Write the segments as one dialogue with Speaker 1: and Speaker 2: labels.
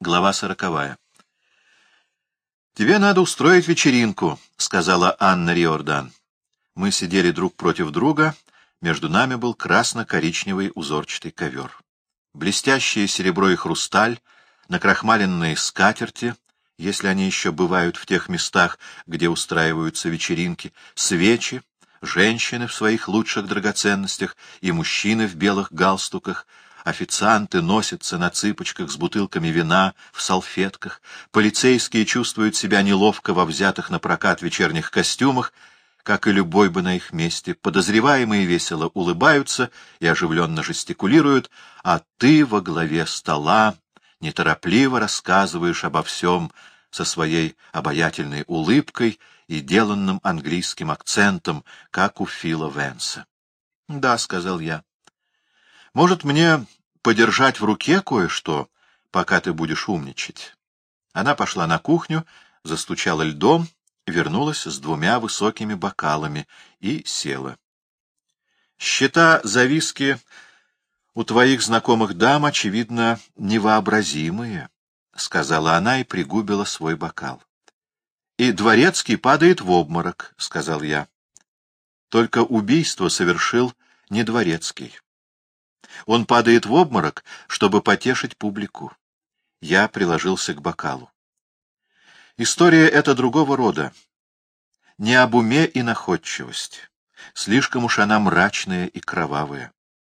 Speaker 1: Глава 40. «Тебе надо устроить вечеринку», — сказала Анна Риордан. Мы сидели друг против друга, между нами был красно-коричневый узорчатый ковер. Блестящее серебро и хрусталь, накрахмаленные скатерти, если они еще бывают в тех местах, где устраиваются вечеринки, свечи, женщины в своих лучших драгоценностях и мужчины в белых галстуках, официанты носятся на цыпочках с бутылками вина в салфетках, полицейские чувствуют себя неловко во взятых на прокат вечерних костюмах, как и любой бы на их месте, подозреваемые весело улыбаются и оживленно жестикулируют, а ты во главе стола неторопливо рассказываешь обо всем со своей обаятельной улыбкой и деланным английским акцентом, как у Фила Венса. — Да, — сказал я. — Может, мне подержать в руке кое-что, пока ты будешь умничать? Она пошла на кухню, застучала льдом, вернулась с 2 высокими бокалами и села. — Счета за виски у твоих знакомых дам, очевидно, невообразимые, — сказала она и пригубила свой бокал. — И дворецкий падает в обморок, — сказал я. Только убийство совершил не дворецкий. Он падает в обморок, чтобы потешить публику. Я приложился к бокалу. История эта другого рода. Не об уме и находчивости. Слишком уж она мрачная и кровавая.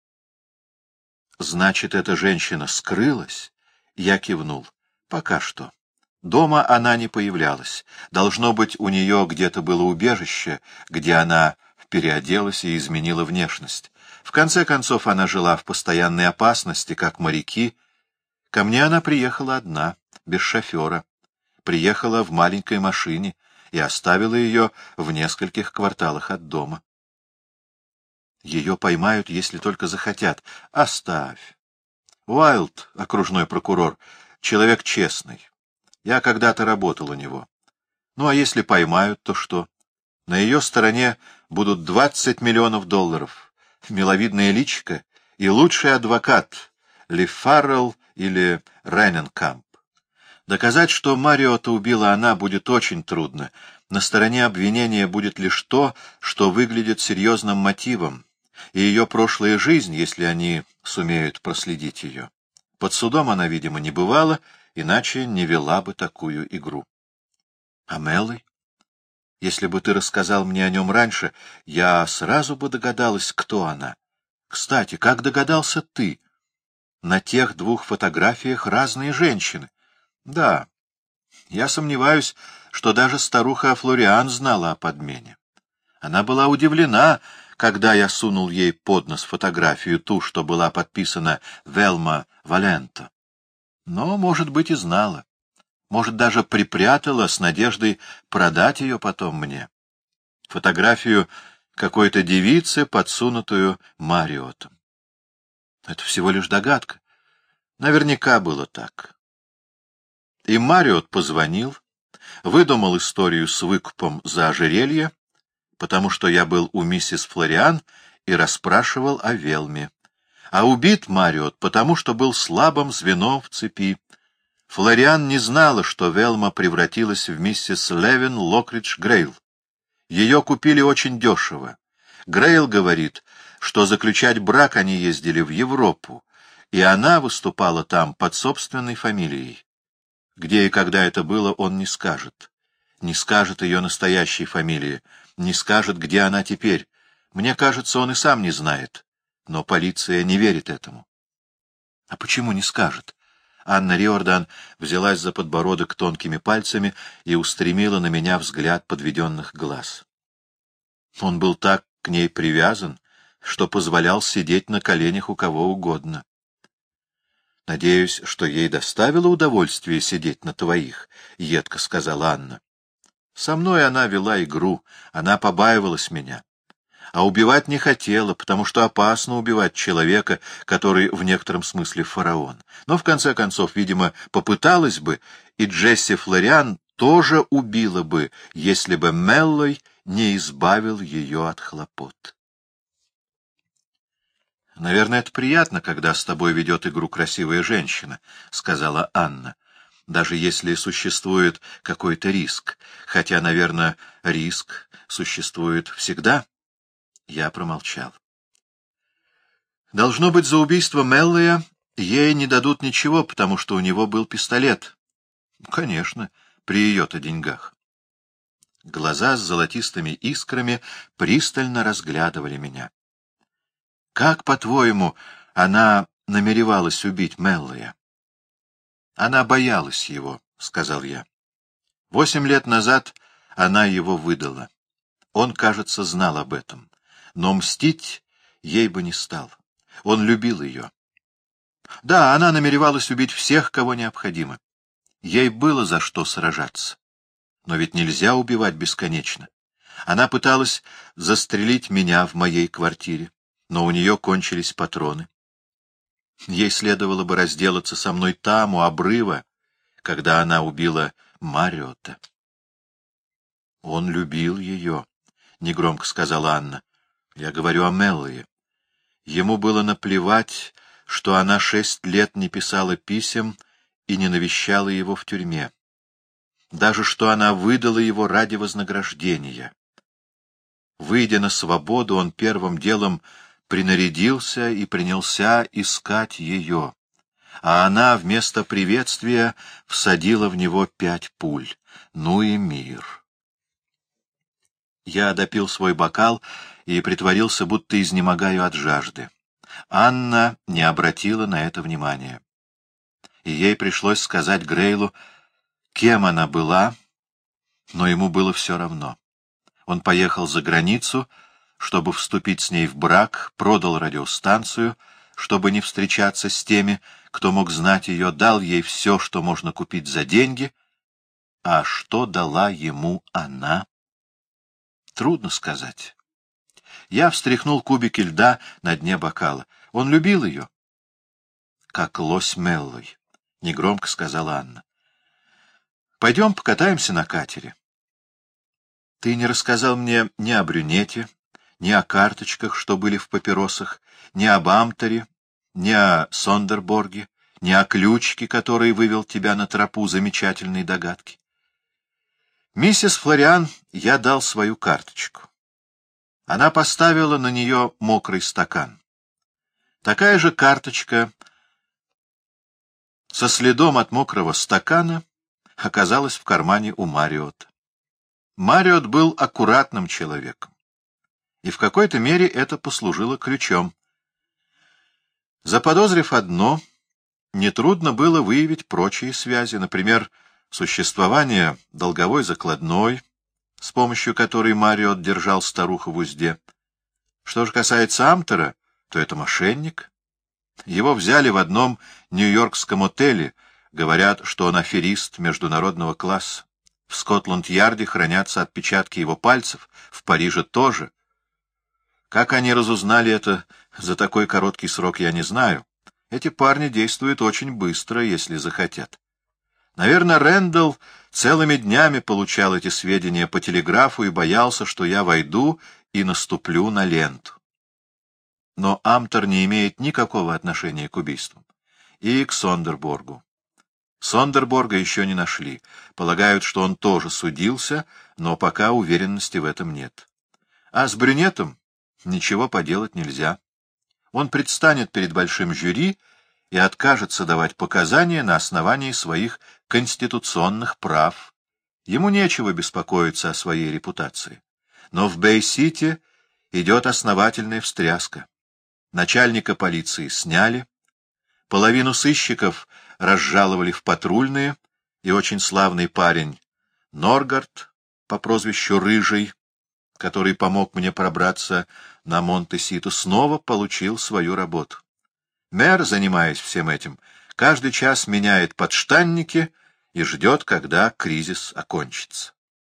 Speaker 1: Значит, эта женщина скрылась? Я кивнул. Пока что. Дома она не появлялась. Должно быть, у нее где-то было убежище, где она переоделась и изменила внешность. В конце концов, она жила в постоянной опасности, как моряки. Ко мне она приехала одна, без шофера. Приехала в маленькой машине и оставила ее в нескольких кварталах от дома. Ее поймают, если только захотят. Оставь. Уайлд, окружной прокурор, человек честный. Я когда-то работал у него. Ну, а если поймают, то что? На ее стороне будут $20 миллионов, миловидное личико и лучший адвокат Ли Фаррелл или Рененкамп. Доказать, что Мариотта убила она, будет очень трудно. На стороне обвинения будет лишь то, что выглядит серьезным мотивом, и ее прошлая жизнь, если они сумеют проследить ее. Под судом она, видимо, не бывала, иначе не вела бы такую игру. А Меллой? Если бы ты рассказал мне о нем раньше, я сразу бы догадалась, кто она. Кстати, как догадался ты? На тех 2 фотографиях разные женщины. Да, я сомневаюсь, что даже старуха Флориан знала о подмене. Она была удивлена, когда я сунул ей под нос фотографию, ту, что была подписана Велма Валенто. Но, может быть, и знала. Может, даже припрятала с надеждой продать ее потом мне. Фотографию какой-то девицы, подсунутую Мариоттом. Это всего лишь догадка. Наверняка было так. И Мариотт позвонил, выдумал историю с выкупом за ожерелье, потому что я был у миссис Флориан и расспрашивал о Велме. А убит Мариотт, потому что был слабым звеном в цепи. Флориан не знала, что Велма превратилась в миссис Левин Локридж Грейл. Ее купили очень дешево. Грейл говорит, что заключать брак они ездили в Европу, и она выступала там под собственной фамилией. Где и когда это было, он не скажет. Не скажет ее настоящей фамилии, не скажет, где она теперь. Мне кажется, он и сам не знает, но полиция не верит этому. А почему не скажет? Анна Риордан взялась за подбородок тонкими пальцами и устремила на меня взгляд подведенных глаз. Он был так к ней привязан, что позволял сидеть на коленях у кого угодно. — Надеюсь, что ей доставило удовольствие сидеть на твоих, — едко сказала Анна. Со мной она вела игру, она побаивалась меня. А убивать не хотела, потому что опасно убивать человека, который в некотором смысле фараон. Но, в конце концов, видимо, попыталась бы, и Джесси Флориан тоже убила бы, если бы Меллой не избавил ее от хлопот. — Наверное, это приятно, когда с тобой ведет игру красивая женщина, — сказала Анна. даже если существует какой-то риск, хотя, наверное, риск существует всегда. Я промолчал. Должно быть, за убийство Меллоя ей не дадут ничего, потому что у него был пистолет. Конечно, при ее-то деньгах. Глаза с золотистыми искрами пристально разглядывали меня. Как, по-твоему, она намеревалась убить Меллоя? Она боялась его, — сказал я. 8 лет назад она его выдала. Он, кажется, знал об этом. Но мстить ей бы не стал. Он любил ее. Да, она намеревалась убить всех, кого необходимо. Ей было за что сражаться. Но ведь нельзя убивать бесконечно. Она пыталась застрелить меня в моей квартире, но у нее кончились патроны. Ей следовало бы разделаться со мной там, у обрыва, когда она убила Мариотта. Он любил ее, — негромко сказала Анна. Я говорю о Меллое. Ему было наплевать, что она 6 лет не писала писем и не навещала его в тюрьме. Даже что она выдала его ради вознаграждения. Выйдя на свободу, он первым делом принарядился и принялся искать ее, а она вместо приветствия всадила в него 5 пуль. Ну и мир. Я допил свой бокал и притворился, будто изнемогаю от жажды. Анна не обратила на это внимания. И ей пришлось сказать Грейлу, кем она была, но ему было все равно. Он поехал за границу, чтобы вступить с ней в брак, продал радиостанцию, чтобы не встречаться с теми, кто мог знать ее, дал ей все, что можно купить за деньги. А что дала ему она? Трудно сказать. Я встряхнул кубики льда на дне бокала. Он любил ее. Как лось Меллой, — негромко сказала Анна. Пойдем покатаемся на катере. Ты не рассказал мне ни о брюнете, ни о карточках, что были в папиросах, ни об Амтере, ни о Сондерборге, ни о ключике, который вывел тебя на тропу замечательной догадки. Миссис Флориан я дал свою карточку. Она поставила на нее мокрый стакан. Такая же карточка со следом от мокрого стакана оказалась в кармане у Мариотта. Мариотт был аккуратным человеком, и в какой-то мере это послужило ключом. Заподозрив одно, нетрудно было выявить прочие связи, например, существование долговой закладной, с помощью которой Мариотт держал старуху в узде. Что же касается Амтера, то это мошенник. Его взяли в одном нью-йоркском отеле, говорят, что он аферист международного класса. В Скотланд-Ярде хранятся отпечатки его пальцев, в Париже тоже. Как они разузнали это за такой короткий срок, я не знаю. Эти парни действуют очень быстро, если захотят. Наверное, Рэндалл целыми днями получал эти сведения по телеграфу и боялся, что я войду и наступлю на ленту. Но Амтер не имеет никакого отношения к убийствам. И к Сондерборгу. Сондерборга еще не нашли. Полагают, что он тоже судился, но пока уверенности в этом нет. А с брюнетом ничего поделать нельзя. Он предстанет перед большим жюри и откажется давать показания на основании своих конституционных прав. Ему нечего беспокоиться о своей репутации. Но в Бэй-Сити идет основательная встряска. Начальника полиции сняли, половину сыщиков разжаловали в патрульные, и очень славный парень Норгард по прозвищу Рыжий, который помог мне пробраться на Монте-Сито, снова получил свою работу. Мэр, занимаясь всем этим, каждый час меняет подштанники и ждет, когда кризис окончится.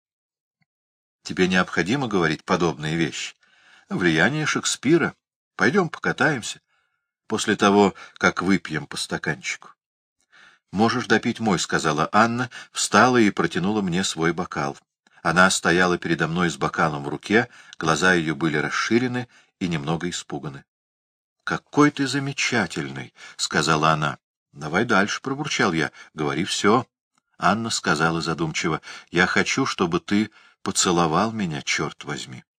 Speaker 1: Тебе необходимо говорить подобные вещи. Влияние Шекспира. Пойдем покатаемся после того, как выпьем по стаканчику. «Можешь допить мой», — сказала Анна, встала и протянула мне свой бокал. Она стояла передо мной с бокалом в руке, глаза ее были расширены и немного испуганы. «Какой ты замечательный», — сказала она. «Давай дальше», — пробурчал я. «Говори все». Анна сказала задумчиво: — Я хочу, чтобы ты поцеловал меня, черт возьми.